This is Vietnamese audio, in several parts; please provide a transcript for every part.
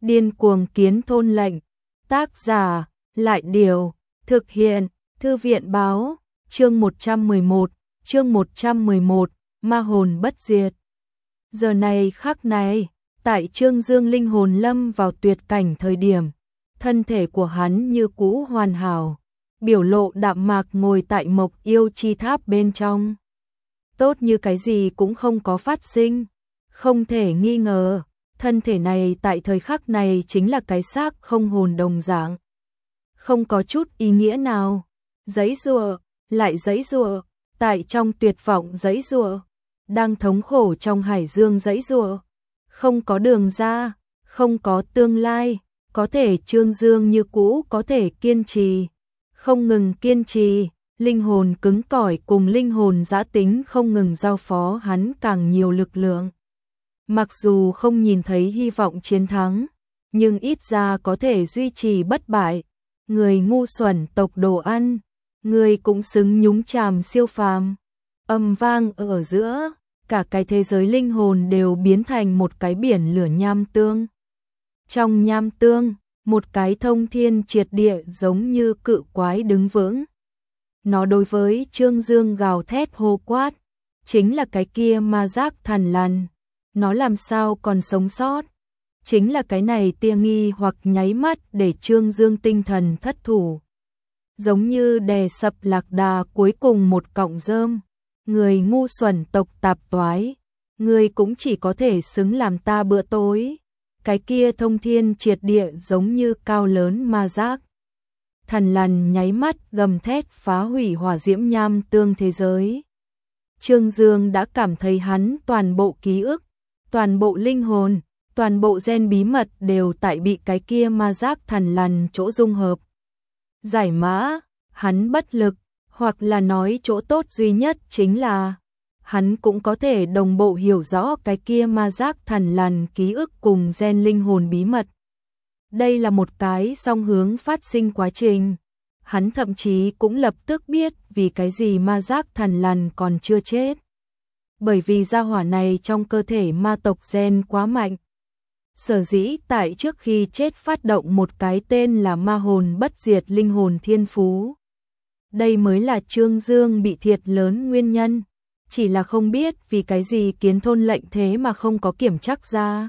Điên cuồng kiến thôn lệnh. Tác giả, Lại Điều, thực hiện, Thư viện báo, chương 111, ma hồn bất diệt. Giờ này khắc này, tại Trương Dương linh hồn lâm vào tuyệt cảnh thời điểm, thân thể của hắn như cũ hoàn hảo, biểu lộ đạm mạc ngồi tại Mộc Yêu Chi Tháp bên trong. Tốt như cái gì cũng không có phát sinh, không thể nghi ngờ, thân thể này tại thời khắc này chính là cái xác không hồn đồng dạng. Không có chút ý nghĩa nào, giãy giụa, lại giãy giụa, tại trong tuyệt vọng giãy giụa, đang thống khổ trong hải dương giãy giụa, không có đường ra, không có tương lai, có thể Trương Dương như cũ có thể kiên trì, không ngừng kiên trì, linh hồn cứng cỏi cùng linh hồn giã tính không ngừng giao phó hắn càng nhiều lực lượng. Mặc dù không nhìn thấy hy vọng chiến thắng, nhưng ít ra có thể duy trì bất bại. Người ngu xuẩn tộc đồ ăn, người cũng xứng nhúng chàm siêu phàm. Âm vang ở giữa, cả cái thế giới linh hồn đều biến thành một cái biển lửa nham tương. Trong nham tương, một cái thông thiên triệt địa giống như cự quái đứng vững. Nó đối với Trương Dương gào thét hô quát, chính là cái kia ma giác thằn lằn. Nó làm sao còn sống sót? Chính là cái này tia nghi hoặc nháy mắt để Trương Dương tinh thần thất thủ. Giống như đè sập lạc đà cuối cùng một cọng rơm. Người ngu xuẩn tộc tạp toái, người cũng chỉ có thể xứng làm ta bữa tối. Cái kia thông thiên triệt địa giống như cao lớn ma giác thằn lằn nháy mắt gầm thét phá hủy hỏa diễm nham tương thế giới. Trương Dương đã cảm thấy hắn toàn bộ ký ức, toàn bộ linh hồn, toàn bộ gen bí mật đều tại bị cái kia ma giác thằn lằn chỗ dung hợp. Giải mã, hắn bất lực, hoặc là nói chỗ tốt duy nhất chính là hắn cũng có thể đồng bộ hiểu rõ cái kia ma giác thằn lằn ký ức cùng gen linh hồn bí mật. Đây là một cái song hướng phát sinh quá trình. Hắn thậm chí cũng lập tức biết vì cái gì ma giác thằn lằn còn chưa chết. Bởi vì gia hỏa này trong cơ thể ma tộc gen quá mạnh. Sở dĩ tại trước khi chết phát động một cái tên là ma hồn bất diệt linh hồn thiên phú. Đây mới là Trương Dương bị thiệt lớn nguyên nhân. Chỉ là không biết vì cái gì kiến thôn lệnh thế mà không có kiểm chắc ra.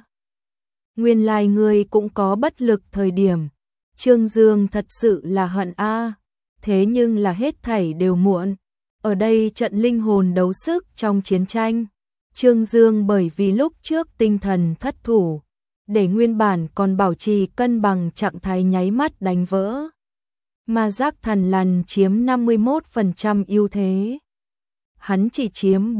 Nguyên lai người cũng có bất lực thời điểm. Trương Dương thật sự là hận a. Thế nhưng là hết thảy đều muộn. Ở đây trận linh hồn đấu sức trong chiến tranh. Trương Dương bởi vì lúc trước tinh thần thất thủ, để nguyên bản còn bảo trì cân bằng trạng thái nháy mắt đánh vỡ. Ma giác thằn lằn chiếm 51% ưu thế. Hắn chỉ chiếm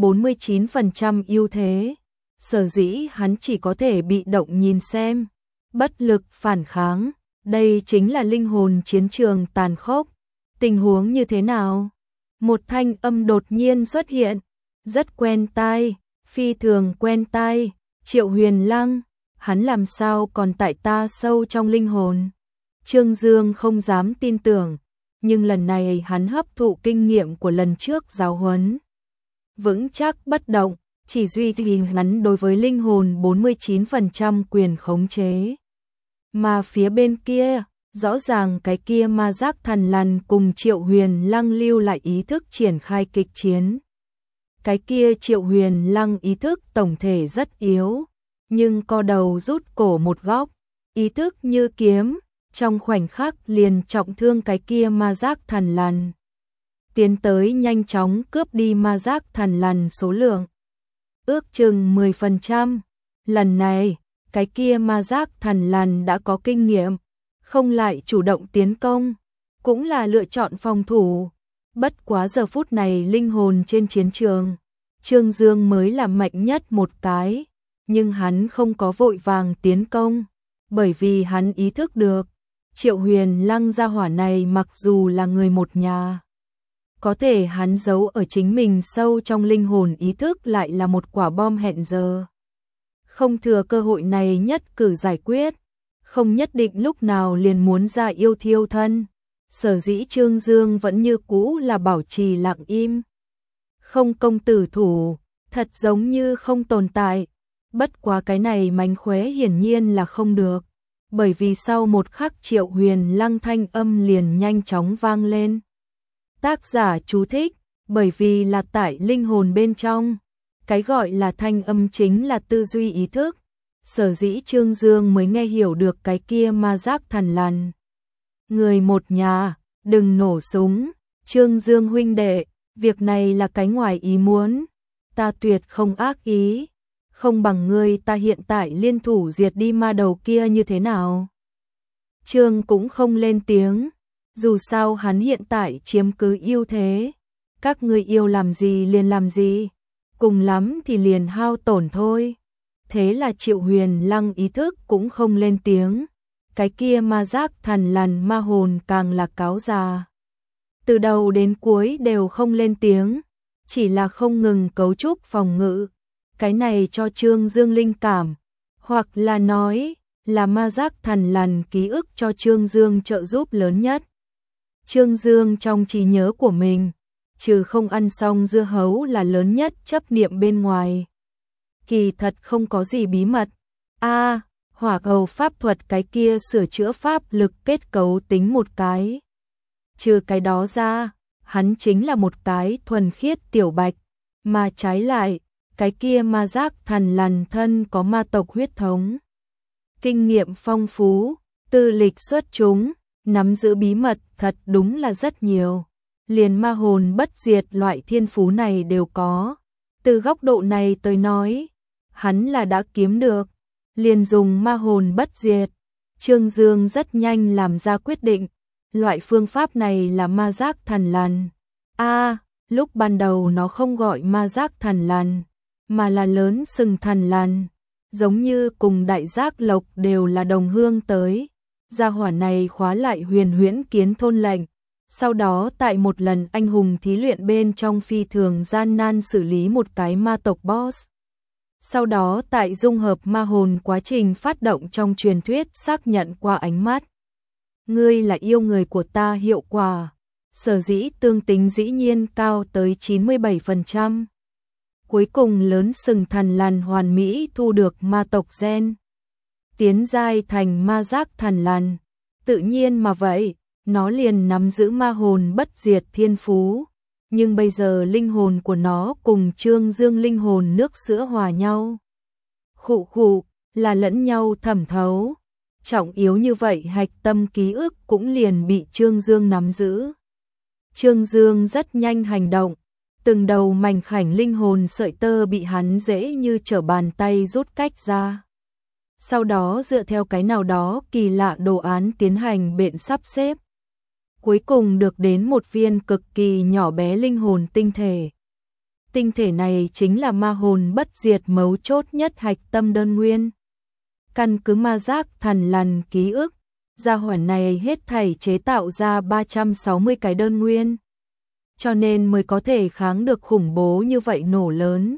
49% ưu thế. Sở dĩ hắn chỉ có thể bị động nhìn xem, bất lực phản kháng. Đây chính là linh hồn chiến trường tàn khốc. Tình huống như thế nào? Một thanh âm đột nhiên xuất hiện, rất quen tai, phi thường quen tai. Triệu Huyền Lăng, hắn làm sao còn tại ta sâu trong linh hồn? Trương Dương không dám tin tưởng, nhưng lần này hắn hấp thụ kinh nghiệm của lần trước giáo huấn. Vững chắc bất động, chỉ duy trì hắn đối với linh hồn 49% quyền khống chế. Mà phía bên kia, rõ ràng cái kia ma giác thằn lằn cùng Triệu Huyền Lăng lưu lại ý thức triển khai kịch chiến. Cái kia Triệu Huyền Lăng ý thức tổng thể rất yếu, nhưng co đầu rút cổ một góc, ý thức như kiếm, trong khoảnh khắc liền trọng thương cái kia ma giác thằn lằn. Tiến tới nhanh chóng cướp đi ma giác thằn lằn số lượng. Ước chừng 10%. Lần này, cái kia ma giác thằn lằn đã có kinh nghiệm, không lại chủ động tiến công, cũng là lựa chọn phòng thủ. Bất quá giờ phút này linh hồn trên chiến trường, Trương Dương mới là mạnh nhất một cái, nhưng hắn không có vội vàng tiến công, bởi vì hắn ý thức được, Triệu Huyền Lăng gia hỏa này mặc dù là người một nhà, có thể hắn giấu ở chính mình sâu trong linh hồn ý thức lại là một quả bom hẹn giờ. Không thừa cơ hội này nhất cử giải quyết, không nhất định lúc nào liền muốn ra yêu thiêu thân. Sở dĩ Trương Dương vẫn như cũ là bảo trì lặng im. Không công tử thủ, thật giống như không tồn tại. Bất quá cái này mánh khóe hiển nhiên là không được. bởi vì sau một khắc Triệu Huyền Lăng thanh âm liền nhanh chóng vang lên. Tác giả chú thích, bởi vì là tại linh hồn bên trong, cái gọi là thanh âm chính là tư duy ý thức, sở dĩ Trương Dương mới nghe hiểu được cái kia ma giác thằn lằn. Người một nhà, đừng nổ súng, Trương Dương huynh đệ, việc này là cái ngoài ý muốn, ta tuyệt không ác ý, không bằng ngươi ta hiện tại liên thủ diệt đi ma đầu kia như thế nào. Trương cũng không lên tiếng, dù sao hắn hiện tại chiếm cứ ưu thế, các ngươi yêu làm gì liền làm gì, cùng lắm thì liền hao tổn thôi. Thế là Triệu Huyền Lăng ý thức cũng không lên tiếng, cái kia ma giác thằn lằn ma hồn càng là cáo già. Từ đầu đến cuối đều không lên tiếng, chỉ là không ngừng cấu trúc phòng ngự. Cái này cho Trương Dương linh cảm, hoặc là nói là ma giác thằn lằn ký ức cho Trương Dương trợ giúp lớn nhất. Trương Dương trong trí nhớ của mình, trừ không ăn xong dưa hấu là lớn nhất chấp niệm bên ngoài. Kỳ thật không có gì bí mật. Hỏa cầu pháp thuật cái kia sửa chữa pháp lực kết cấu tính một cái. Trừ cái đó ra, hắn chính là một cái thuần khiết tiểu bạch, mà trái lại, cái kia ma giác thằn lằn thân có ma tộc huyết thống. Kinh nghiệm phong phú, tư lịch xuất chúng, nắm giữ bí mật thật đúng là rất nhiều. Liền ma hồn bất diệt loại thiên phú này đều có. Từ góc độ này tới nói, hắn là đã kiếm được. Liền dùng ma hồn bất diệt. Trương Dương rất nhanh làm ra quyết định. Loại phương pháp này là ma giác thằn lằn. Lúc ban đầu nó không gọi ma giác thằn lằn, mà là lớn sừng thằn lằn. Giống như cùng đại giác lộc đều là đồng hương tới. Gia hỏa này khóa lại huyền huyễn kiến thôn lệnh. Sau đó tại một lần anh hùng thí luyện bên trong phi thường gian nan xử lý một cái ma tộc boss. Sau đó tại dung hợp ma hồn quá trình phát động trong truyền thuyết xác nhận qua ánh mắt. Ngươi là yêu người của ta hiệu quả. Sở dĩ tương tính dĩ nhiên cao tới 97%. Cuối cùng lớn sừng thằn lằn hoàn mỹ thu được ma tộc gen. Tiến giai thành ma giác thằn lằn. Tự nhiên mà vậy, nó liền nắm giữ ma hồn bất diệt thiên phú. Nhưng bây giờ linh hồn của nó cùng Trương Dương linh hồn nước sữa hòa nhau. Khụ khụ, là lẫn nhau thẩm thấu. Trọng yếu như vậy hạch tâm ký ức cũng liền bị Trương Dương nắm giữ. Trương Dương rất nhanh hành động. Từng đầu mảnh khảnh linh hồn sợi tơ bị hắn dễ như trở bàn tay rút cách ra. Sau đó dựa theo cái nào đó kỳ lạ đồ án tiến hành biện sắp xếp. Cuối cùng được đến một viên cực kỳ nhỏ bé linh hồn tinh thể. Tinh thể này chính là ma hồn bất diệt mấu chốt nhất hạch tâm đơn nguyên. Căn cứ ma giác thằn lằn ký ức, gia hỏa này hết thảy chế tạo ra 360 cái đơn nguyên. Cho nên mới có thể kháng được khủng bố như vậy nổ lớn.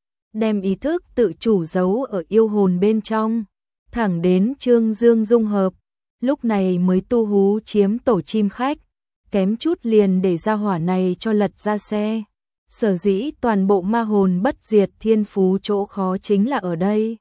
Đem ý thức tự chủ giấu ở yêu hồn bên trong, thẳng đến Trương Dương dung hợp. Lúc này mới tu hú chiếm tổ chim khách, kém chút liền để gia hỏa này cho lật ra xe. Sở dĩ toàn bộ ma hồn bất diệt thiên phú chỗ khó chính là ở đây.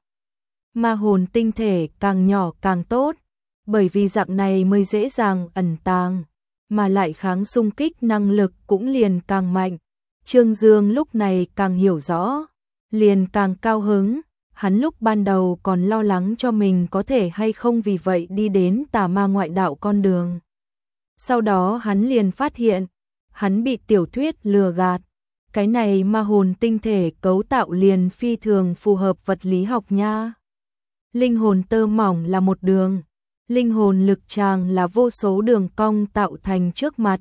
Ma hồn tinh thể càng nhỏ càng tốt, bởi vì dạng này mới dễ dàng ẩn tàng, mà lại kháng xung kích năng lực cũng liền càng mạnh. Trương Dương lúc này càng hiểu rõ, liền càng cao hứng. Hắn lúc ban đầu còn lo lắng cho mình có thể hay không vì vậy đi đến tà ma ngoại đạo con đường. Sau đó hắn liền phát hiện, hắn bị tiểu thuyết lừa gạt. Cái này ma hồn tinh thể cấu tạo liền phi thường phù hợp vật lý học nha. Linh hồn tơ mỏng là một đường, linh hồn lực tràng là vô số đường cong tạo thành trước mặt.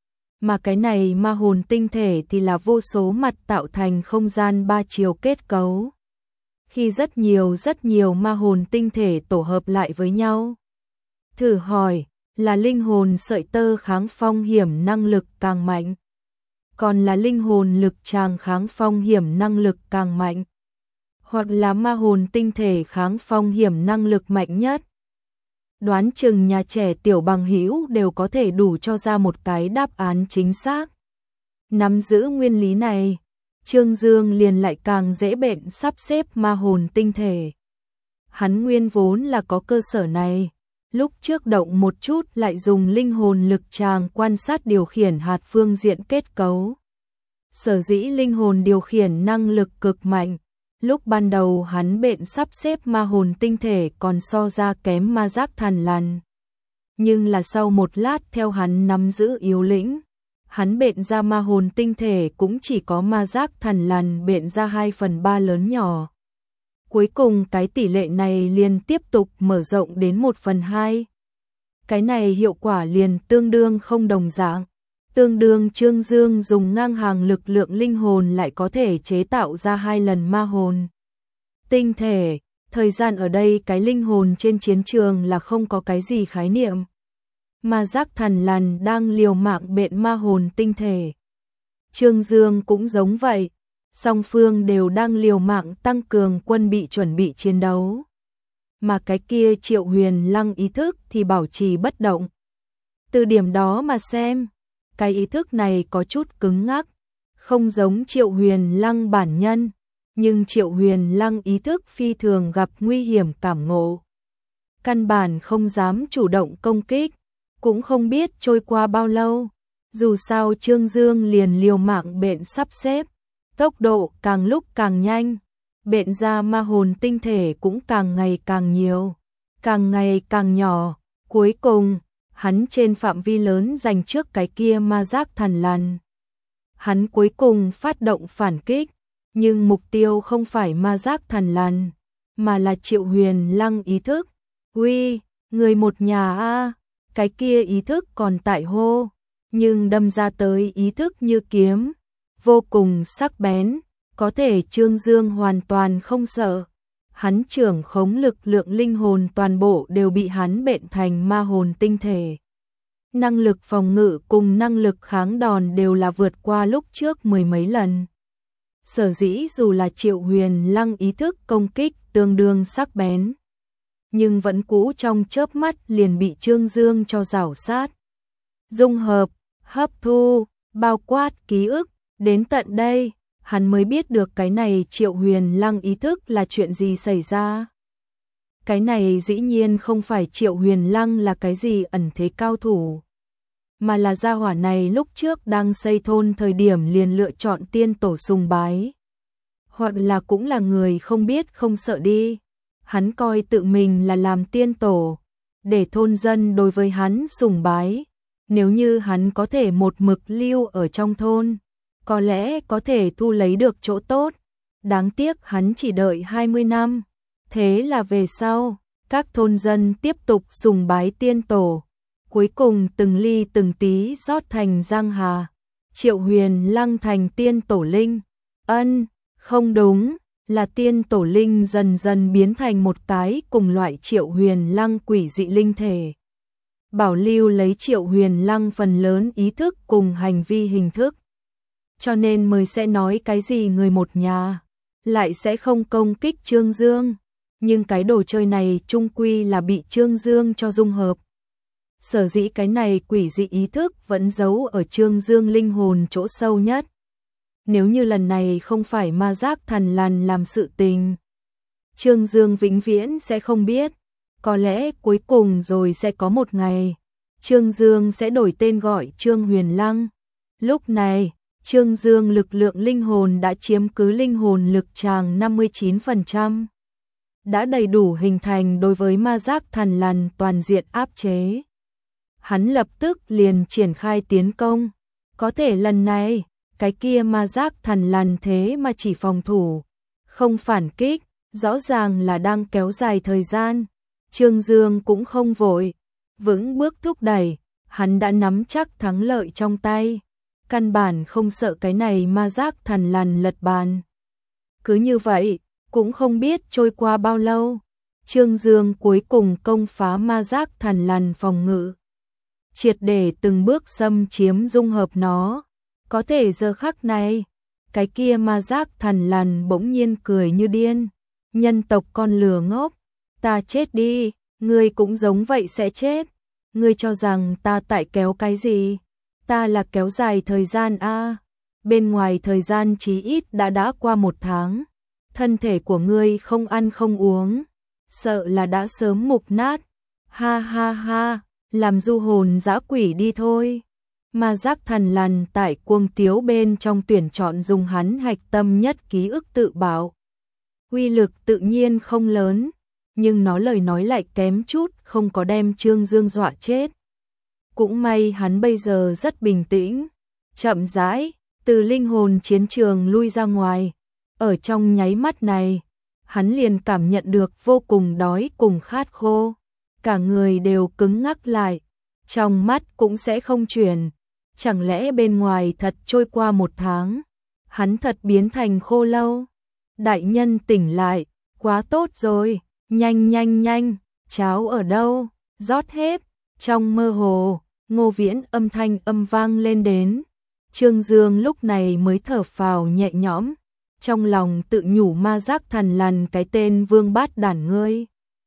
Mà cái này ma hồn tinh thể thì là vô số mặt tạo thành không gian ba chiều kết cấu. Khi rất nhiều ma hồn tinh thể tổ hợp lại với nhau. Thử hỏi, là linh hồn sợi tơ kháng phong hiểm năng lực càng mạnh, còn là linh hồn lực tràng kháng phong hiểm năng lực càng mạnh, hoặc là ma hồn tinh thể kháng phong hiểm năng lực mạnh nhất? Đoán chừng nhà trẻ tiểu bằng hữu đều có thể đủ cho ra một cái đáp án chính xác. Nắm giữ nguyên lý này, Trương Dương liền lại càng dễ bện sắp xếp ma hồn tinh thể. Hắn nguyên vốn là có cơ sở này, lúc trước động một chút lại dùng linh hồn lực tràng quan sát điều khiển hạt phương diện kết cấu. Sở dĩ linh hồn điều khiển năng lực cực mạnh, lúc ban đầu hắn bện sắp xếp ma hồn tinh thể còn so ra kém ma giác thằn lằn. Nhưng là sau một lát theo hắn nắm giữ yếu lĩnh, hắn bện ra ma hồn tinh thể cũng chỉ có ma giác thằn lằn bện ra 2/3 lớn nhỏ. Cuối cùng cái tỷ lệ này liền tiếp tục mở rộng đến 1/2. Cái này hiệu quả liền tương đương không đồng dạng. Tương đương Trương Dương dùng ngang hàng lực lượng linh hồn lại có thể chế tạo ra 2 lần ma hồn tinh thể. Thời gian ở đây cái linh hồn trên chiến trường là không có cái gì khái niệm. Ma giác thằn lằn đang liều mạng bện ma hồn tinh thể. Trương Dương cũng giống vậy. Song phương đều đang liều mạng tăng cường quân bị chuẩn bị chiến đấu. Mà cái kia Triệu Huyền Lăng ý thức thì bảo trì bất động. Từ điểm đó mà xem, cái ý thức này có chút cứng ngắc, không giống Triệu Huyền Lăng bản nhân, nhưng Triệu Huyền Lăng ý thức phi thường gặp nguy hiểm cảm ngộ. Căn bản không dám chủ động công kích, cũng không biết trôi qua bao lâu, dù sao Trương Dương liền liều mạng bện sắp xếp, tốc độ càng lúc càng nhanh, bện ra ma hồn tinh thể cũng càng ngày càng nhiều, càng ngày càng nhỏ, cuối cùng hắn trên phạm vi lớn giành trước cái kia ma giác thằn lằn. Hắn cuối cùng phát động phản kích, nhưng mục tiêu không phải ma giác thằn lằn, mà là Triệu Huyền Lăng ý thức. Uy, người một nhà a, cái kia ý thức còn tại hô, nhưng đâm ra tới ý thức như kiếm, vô cùng sắc bén, có thể Trương Dương hoàn toàn không sợ. Hắn trưởng khống lực lượng linh hồn toàn bộ đều bị hắn bện thành ma hồn tinh thể. Năng lực phòng ngự cùng năng lực kháng đòn đều là vượt qua lúc trước 10 mấy lần. Sở dĩ dù là Triệu Huyền Lăng ý thức công kích tương đương sắc bén, nhưng vẫn cũ trong chớp mắt liền bị Trương Dương cho rảo sát. Dung hợp, hấp thu, bao quát ký ức, đến tận đây, hắn mới biết được cái này Triệu Huyền Lăng ý thức là chuyện gì xảy ra. Cái này dĩ nhiên không phải Triệu Huyền Lăng là cái gì ẩn thế cao thủ, mà là gia hỏa này lúc trước đang xây thôn thời điểm liền lựa chọn tiên tổ sùng bái. Hoặc là cũng là người không biết không sợ đi. Hắn coi tự mình là làm tiên tổ, để thôn dân đối với hắn sùng bái. Nếu như hắn có thể một mực lưu ở trong thôn, có lẽ có thể thu lấy được chỗ tốt. Đáng tiếc hắn chỉ đợi 20 năm. Thế là về sau, các thôn dân tiếp tục sùng bái tiên tổ. Cuối cùng từng ly từng tí rót thành giang hà. Triệu Huyền Lăng thành tiên tổ linh. Không đúng, là tiên tổ linh dần dần biến thành một cái cùng loại Triệu Huyền Lăng quỷ dị linh thể. Bảo lưu lấy Triệu Huyền Lăng phần lớn ý thức cùng hành vi hình thức. Cho nên mới sẽ nói cái gì người một nhà, lại sẽ không công kích Trương Dương. Nhưng cái đồ chơi này chung quy là bị Trương Dương cho dung hợp. Sở dĩ cái này quỷ dị ý thức vẫn giấu ở Trương Dương linh hồn chỗ sâu nhất. Nếu như lần này không phải ma giác thằn lằn làm sự tình, Trương Dương vĩnh viễn sẽ không biết. Có lẽ cuối cùng rồi sẽ có một ngày, Trương Dương sẽ đổi tên gọi Trương Huyền Lăng. Lúc này, Trương Dương lực lượng linh hồn đã chiếm cứ linh hồn lực tràng 59%. Đã đầy đủ hình thành đối với ma giác thằn lằn toàn diện áp chế. Hắn lập tức liền triển khai tiến công. Có thể lần này, cái kia ma giác thằn lằn thế mà chỉ phòng thủ, không phản kích, rõ ràng là đang kéo dài thời gian. Trương Dương cũng không vội, vững bước thúc đẩy, hắn đã nắm chắc thắng lợi trong tay. Căn bản không sợ cái này ma giác thằn lằn lật bàn. Cứ như vậy, cũng không biết trôi qua bao lâu, Trương Dương cuối cùng công phá ma giác thằn lằn phòng ngự, triệt để từng bước xâm chiếm dung hợp nó. Có thể giờ khắc này, cái kia ma giác thằn lằn bỗng nhiên cười như điên. Nhân tộc con lừa ngốc, ta chết đi, ngươi cũng giống vậy sẽ chết. Ngươi cho rằng ta tại kéo cái gì? Ta là kéo dài thời gian a. Bên ngoài thời gian chí ít đã qua 1 tháng. Thân thể của ngươi không ăn không uống, sợ là đã sớm mục nát. Ha ha ha, làm du hồn dã quỷ đi thôi. Ma Giác Thằn Lằn tại cuồng tiếu bên trong tuyển chọn dùng hắn hạch tâm nhất ký ức tự bảo. Uy lực tự nhiên không lớn, nhưng nó lời nói lại kém chút không có đem Trương Dương dọa chết. Cũng may hắn bây giờ rất bình tĩnh, chậm rãi, từ linh hồn chiến trường lui ra ngoài. Ở trong nháy mắt này, hắn liền cảm nhận được vô cùng đói cùng khát khô. Cả người đều cứng ngắc lại, trong mắt cũng sẽ không chuyển. Chẳng lẽ bên ngoài thật trôi qua 1 tháng, hắn thật biến thành khô lâu? Đại nhân tỉnh lại, quá tốt rồi, nhanh nhanh nhanh, cháo ở đâu, rót hết. Trong mơ hồ, Ngô Viễn âm thanh vang lên đến. Trương Dương lúc này mới thở phào nhẹ nhõm, trong lòng tự nhủ Ma Giác Thằn Lằn cái tên vương bát đản ngươi.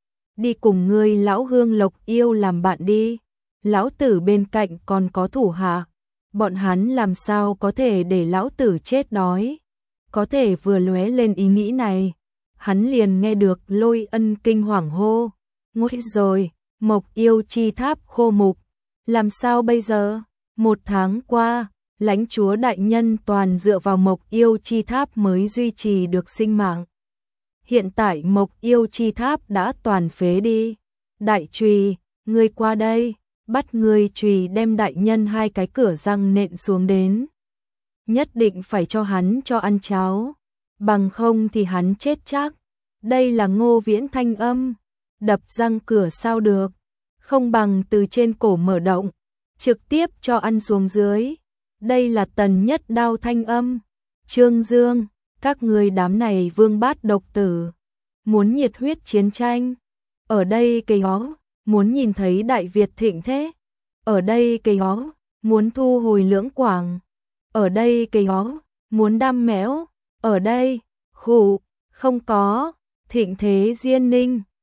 Đi cùng ngươi lão Hương Lộc yêu làm bạn đi, lão tử bên cạnh còn có thủ hạ, bọn hắn làm sao có thể để lão tử chết đói. Có thể vừa lóe lên ý nghĩ này, hắn liền nghe được Lôi Ân kinh hoàng hô, nguy rồi, Mộc Yêu Chi Tháp khô mục, làm sao bây giờ? 1 tháng qua, lãnh chúa đại nhân toàn dựa vào Mộc Yêu Chi Tháp mới duy trì được sinh mạng. Hiện tại Mộc Yêu Chi Tháp đã toàn phế đi. Đại Trùy, ngươi qua đây, bắt ngươi chùy đem đại nhân 2 cái cửa răng nện xuống đến. Nhất định phải cho hắn cho ăn cháo, bằng không thì hắn chết chắc. Đây là Ngô Viễn thanh âm, đập răng cửa sao được, không bằng từ trên cổ mở động, trực tiếp cho ăn xuống dưới. Đây là Tần Nhất Đao thanh âm. Trương Dương, các ngươi đám này vương bát độc tử, muốn nhiệt huyết chiến tranh. Ở đây cây ó, muốn nhìn thấy Đại Việt thịnh thế. Ở đây cây ó, muốn thu hồi Lưỡng Quảng. Ở đây cây ó, muốn đam mẽo. Ở đây, khụ, không có, thịnh thế Diên Ninh.